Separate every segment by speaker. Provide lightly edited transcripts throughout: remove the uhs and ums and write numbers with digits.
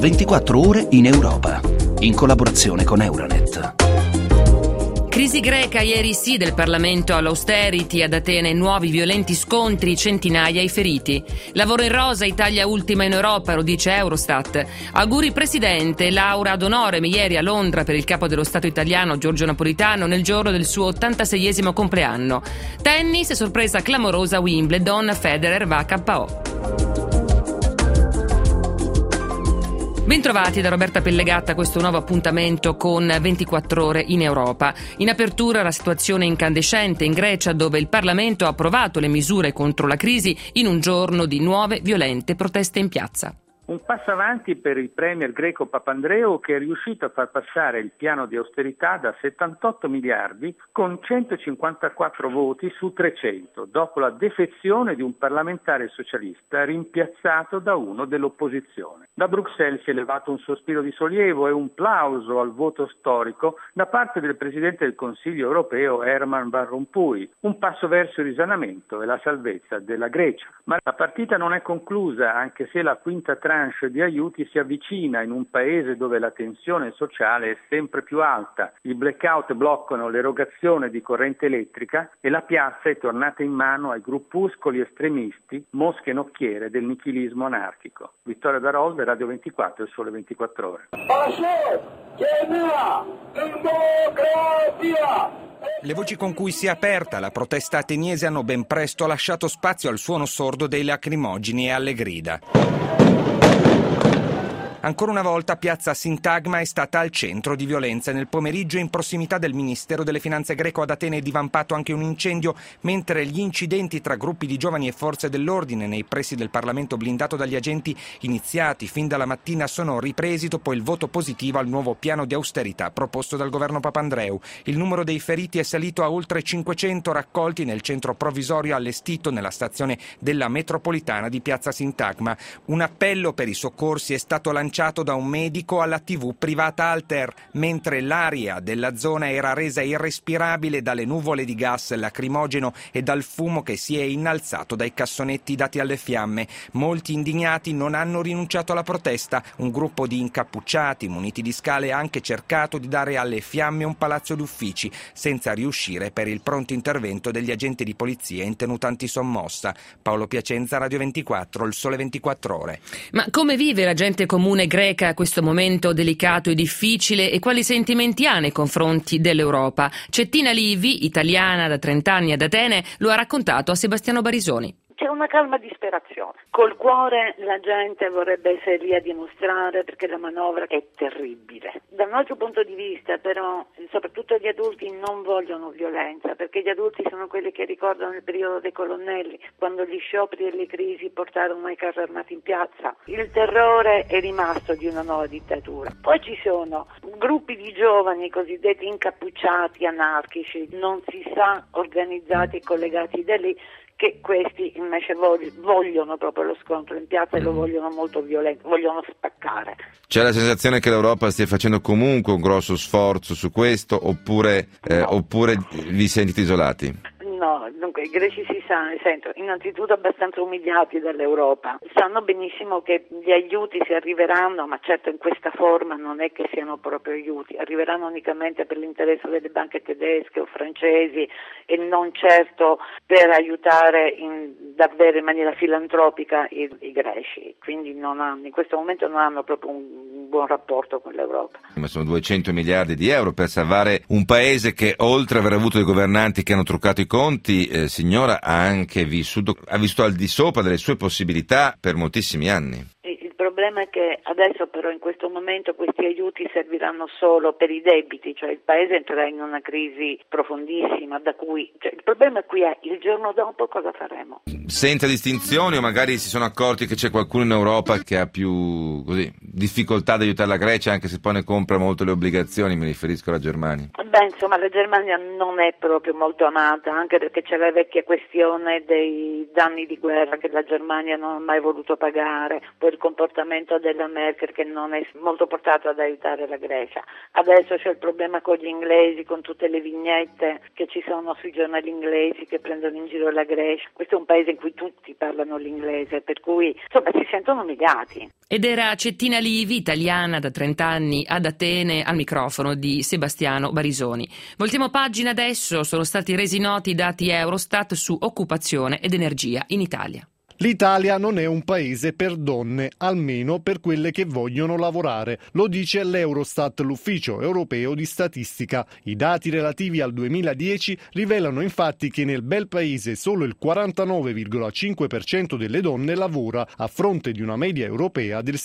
Speaker 1: 24 ore in Europa, in collaborazione con Euranet.
Speaker 2: Crisi greca, ieri sì del Parlamento all'austerity, ad Atene nuovi violenti scontri, centinaia i feriti. Lavoro in rosa, Italia ultima in Europa, lo dice Eurostat. Auguri Presidente, Laura d'onore ieri a Londra per il capo dello Stato italiano Giorgio Napolitano nel giorno del suo 86esimo compleanno. Tennis, sorpresa clamorosa Wimbledon, Federer va a KO. Bentrovati da Roberta Pellegatta a questo nuovo appuntamento con 24 ore in Europa. In apertura la situazione incandescente in Grecia, dove il Parlamento ha approvato le misure contro la crisi in un giorno di nuove violente proteste in piazza.
Speaker 3: Un passo avanti per il premier greco Papandreou, che è riuscito a far passare il piano di austerità da 78 miliardi con 154 voti su 300, dopo la defezione di un parlamentare socialista rimpiazzato da uno dell'opposizione. Da Bruxelles si è levato un sospiro di sollievo e un plauso al voto storico da parte del Presidente del Consiglio europeo Herman Van Rompuy, un passo verso il risanamento e la salvezza della Grecia. Ma la partita non è conclusa, anche se la quinta tranche di aiuti si avvicina in un paese dove la tensione sociale è sempre più alta. I blackout bloccano l'erogazione di corrente elettrica e la piazza è tornata in mano ai gruppuscoli estremisti, mosche nocchiere del nichilismo anarchico. Vittorio Darolde, Radio 24, Il Sole 24 Ore.
Speaker 4: Le voci con cui si è aperta la protesta ateniese hanno ben presto lasciato spazio al suono sordo dei lacrimogeni e alle grida. Ancora una volta piazza Sintagma è stata al centro di violenze. Nel pomeriggio in prossimità del Ministero delle Finanze greco ad Atene è divampato anche un incendio, mentre gli incidenti tra gruppi di giovani e forze dell'ordine nei pressi del Parlamento blindato dagli agenti iniziati fin dalla mattina sono ripresi dopo il voto positivo al nuovo piano di austerità proposto dal governo Papandreou. Il numero dei feriti è salito a oltre 500 raccolti nel centro provvisorio allestito nella stazione della metropolitana di piazza Sintagma. Un appello per i soccorsi è stato lanciato da un medico alla TV privata Alter, mentre l'aria della zona era resa irrespirabile dalle nuvole di gas lacrimogeno e dal fumo che si è innalzato dai cassonetti dati alle fiamme. Molti indignati non hanno rinunciato alla protesta. Un gruppo di incappucciati muniti di scale ha anche cercato di dare alle fiamme un palazzo di uffici, senza riuscire per il pronto intervento degli agenti di polizia in tenuta antisommossa. Paolo Piacenza, Radio 24, Il Sole 24 Ore.
Speaker 2: Ma come vive la gente comune greca a questo momento delicato e difficile e quali sentimenti ha nei confronti dell'Europa? Cettina Livi, italiana da 30 anni ad Atene, lo ha raccontato a Sebastiano Barisoni.
Speaker 5: C'è una calma disperazione. Col cuore la gente vorrebbe essere lì a dimostrare perché la manovra è terribile. Dal nostro punto di vista però, soprattutto gli adulti non vogliono violenza, perché gli adulti sono quelli che ricordano il periodo dei colonnelli, quando gli scioperi e le crisi portarono i carri armati in piazza. Il terrore è rimasto di una nuova dittatura. Poi ci sono gruppi di giovani cosiddetti incappucciati, anarchici, non si sa, organizzati e collegati da lì, che questi invece vogliono proprio lo scontro in piazza e lo vogliono molto violento, vogliono spaccare.
Speaker 6: C'è la sensazione che l'Europa stia facendo comunque un grosso sforzo su questo oppure vi sentite isolati?
Speaker 5: No, dunque i greci si sentono innanzitutto abbastanza umiliati dall'Europa, sanno benissimo che gli aiuti si arriveranno, ma certo in questa forma non è che siano proprio aiuti, arriveranno unicamente per l'interesse delle banche tedesche o francesi e non certo per aiutare davvero in maniera filantropica i greci, quindi in questo momento non hanno proprio un buon rapporto con l'Europa.
Speaker 6: Ma sono 200 miliardi di euro per salvare un paese che, oltre ad aver avuto dei governanti che hanno truccato i conti, signora, ha vissuto al di sopra delle sue possibilità per moltissimi anni.
Speaker 5: Il problema è che adesso però in questo momento questi aiuti serviranno solo per i debiti, cioè il paese entrerà in una crisi profondissima il problema qui è il giorno dopo cosa faremo.
Speaker 6: Senza distinzioni, o magari si sono accorti che c'è qualcuno in Europa che ha più difficoltà ad aiutare la Grecia, anche se poi ne compra molto le obbligazioni, mi riferisco alla Germania.
Speaker 5: Insomma la Germania non è proprio molto amata, anche perché c'è la vecchia questione dei danni di guerra che la Germania non ha mai voluto pagare, poi il comportamento atteggiamento della Merkel, che non è molto portato ad aiutare la Grecia. Adesso c'è il problema con gli inglesi, con tutte le vignette che ci sono sui giornali inglesi che prendono in giro la Grecia. Questo è un paese in cui tutti parlano l'inglese, per cui insomma si sentono umiliati.
Speaker 2: Ed era Cettina Livi, italiana da 30 anni ad Atene, al microfono di Sebastiano Barisoni. Voltiamo pagina adesso, sono stati resi noti i dati Eurostat su occupazione ed energia in Italia.
Speaker 7: L'Italia non è un paese per donne, almeno per quelle che vogliono lavorare. Lo dice l'Eurostat, l'Ufficio europeo di statistica. I dati relativi al 2010 rivelano infatti che nel bel paese solo il 49,5% delle donne lavora, a fronte di una media europea del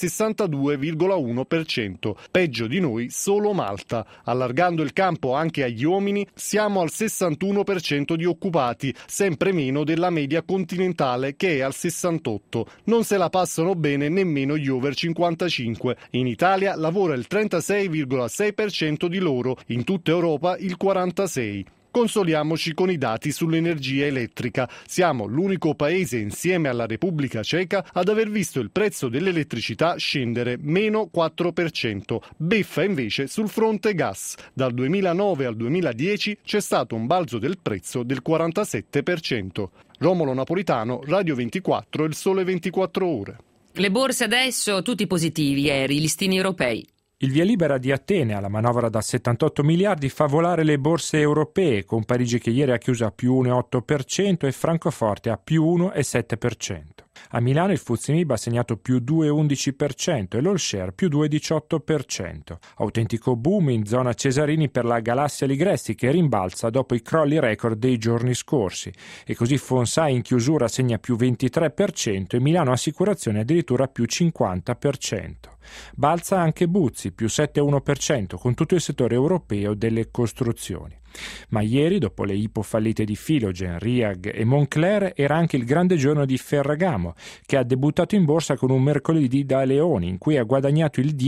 Speaker 7: 62,1%. Peggio di noi solo Malta. Allargando il campo anche agli uomini, siamo al 61% di occupati, sempre meno della media continentale che è al 68. Non se la passano bene nemmeno gli over 55. In Italia lavora il 36,6% di loro, in tutta Europa il 46%. Consoliamoci con i dati sull'energia elettrica. Siamo l'unico paese insieme alla Repubblica Ceca ad aver visto il prezzo dell'elettricità scendere meno 4%. Beffa invece sul fronte gas. Dal 2009 al 2010 c'è stato un balzo del prezzo del 47%. Romolo Napolitano, Radio 24, Il Sole 24 Ore.
Speaker 2: Le borse adesso, tutti positivi ieri, listini europei.
Speaker 8: Il via libera di Atene alla manovra da 78 miliardi fa volare le borse europee, con Parigi che ieri ha chiuso a più 1,8% e Francoforte a più 1,7%. A Milano il FTSE MIB ha segnato più 2,11% e l'All Share più 2,18%. Autentico boom in zona Cesarini per la Galassia Ligresti, che rimbalza dopo i crolli record dei giorni scorsi. E così Fonsai in chiusura segna più 23% e Milano Assicurazioni addirittura più 50%. Balza anche Buzzi, più 7,1%, con tutto il settore europeo delle costruzioni. Ma ieri, dopo le ipofallite di Philogen, Riag e Moncler, era anche il grande giorno di Ferragamo, che ha debuttato in borsa con un mercoledì da leoni, in cui ha guadagnato il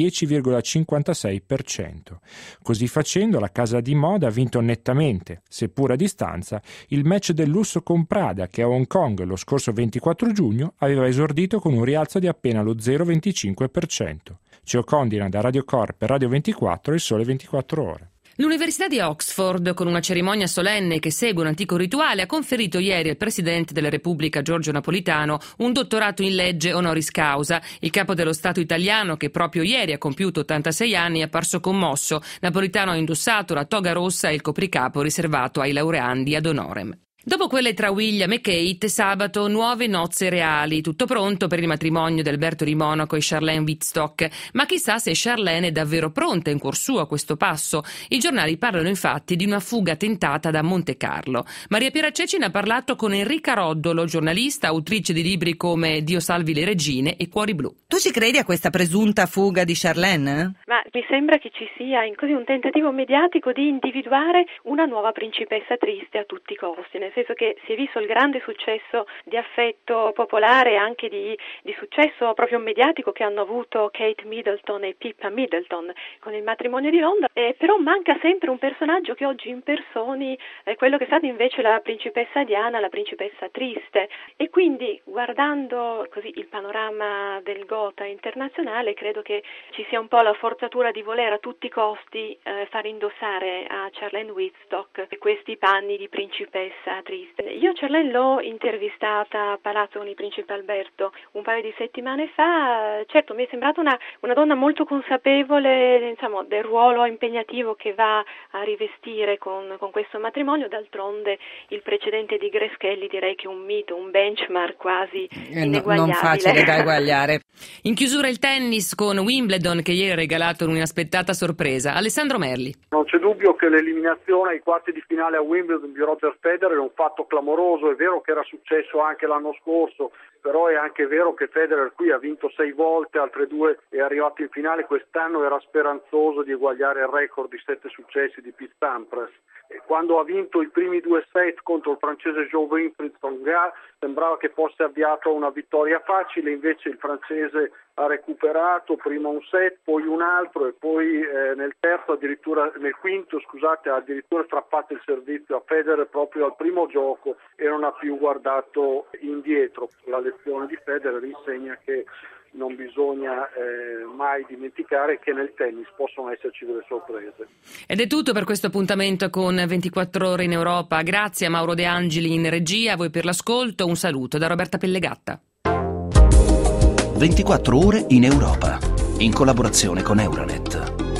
Speaker 8: 10,56%. Così facendo, la casa di moda ha vinto nettamente, seppur a distanza, il match del lusso con Prada, che a Hong Kong lo scorso 24 giugno aveva esordito con un rialzo di appena lo 0,25%. Cio Condina da Radio Corp per Radio 24 e Il Sole 24 Ore.
Speaker 2: L'Università di Oxford, con una cerimonia solenne che segue un antico rituale, ha conferito ieri al Presidente della Repubblica Giorgio Napolitano un dottorato in legge honoris causa. Il capo dello Stato italiano, che proprio ieri ha compiuto 86 anni, è apparso commosso. Napolitano ha indossato la toga rossa e il copricapo riservato ai laureandi ad honorem. Dopo quelle tra William e Kate, sabato nuove nozze reali, tutto pronto per il matrimonio di Alberto di Monaco e Charlene Wittstock, ma chissà se Charlene è davvero pronta in cuor suo a questo passo. I giornali parlano infatti di una fuga tentata da Monte Carlo. Maria Piera Cecina ha parlato con Enrica Roddolo, giornalista, autrice di libri come Dio salvi le regine e Cuori blu.
Speaker 9: Tu ci credi a questa presunta fuga di Charlene?
Speaker 10: Ma mi sembra che ci sia così un tentativo mediatico di individuare una nuova principessa triste a tutti i costi, nel senso che si è visto il grande successo di affetto popolare e anche di successo proprio mediatico che hanno avuto Kate Middleton e Pippa Middleton con il matrimonio di Londra, però manca sempre un personaggio che oggi impersoni quello che è stata invece la principessa Diana, la principessa triste, e quindi guardando così il panorama del Gotha internazionale credo che ci sia un po' la forzatura di voler a tutti i costi far indossare a Charlene Wittstock questi panni di principessa triste. Io Charlene l'ho intervistata a Palazzo con il principe Alberto un paio di settimane fa. Certo, mi è sembrata una donna molto consapevole, insomma, del ruolo impegnativo che va a rivestire con questo matrimonio. D'altronde il precedente di Grace Kelly direi che è un mito, un benchmark quasi ineguagliabile.
Speaker 9: Non facile da eguagliare.
Speaker 2: In chiusura il tennis con Wimbledon, che ieri ha regalato un'inaspettata sorpresa. Alessandro Merli.
Speaker 11: Non c'è dubbio che l'eliminazione ai quarti di finale a Wimbledon di Roger Federer è un fatto clamoroso. È vero che era successo anche l'anno scorso, però è anche vero che Federer qui ha vinto 6 volte, altre 2 è arrivato in finale. Quest'anno era speranzoso di eguagliare il record di 7 successi di Pete Sampras. E quando ha vinto i primi 2 set contro il francese Jean-Wilfried Tsonga sembrava che fosse avviato a una vittoria facile, invece il francese ha recuperato prima un set, poi un altro e poi nel quinto ha addirittura strappato il servizio a Federer proprio al primo gioco e non ha più guardato indietro. La lezione di Federer insegna che non bisogna mai dimenticare che nel tennis possono esserci delle sorprese.
Speaker 2: Ed è tutto per questo appuntamento con 24 ore in Europa. Grazie a Mauro De Angeli in regia, a voi per l'ascolto, un saluto da Roberta Pellegatta.
Speaker 1: 24 ore in Europa, in collaborazione con Euronet.